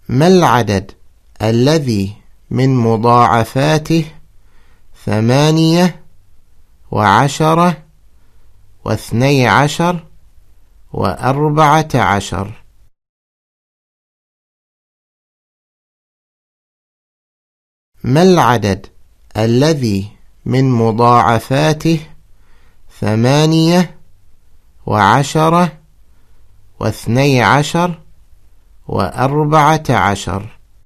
ما العدد الذي من مضاعفاته 8 و10 و12 و14؟ ما العدد الذي من مضاعفاته 8 و10 و12 و14؟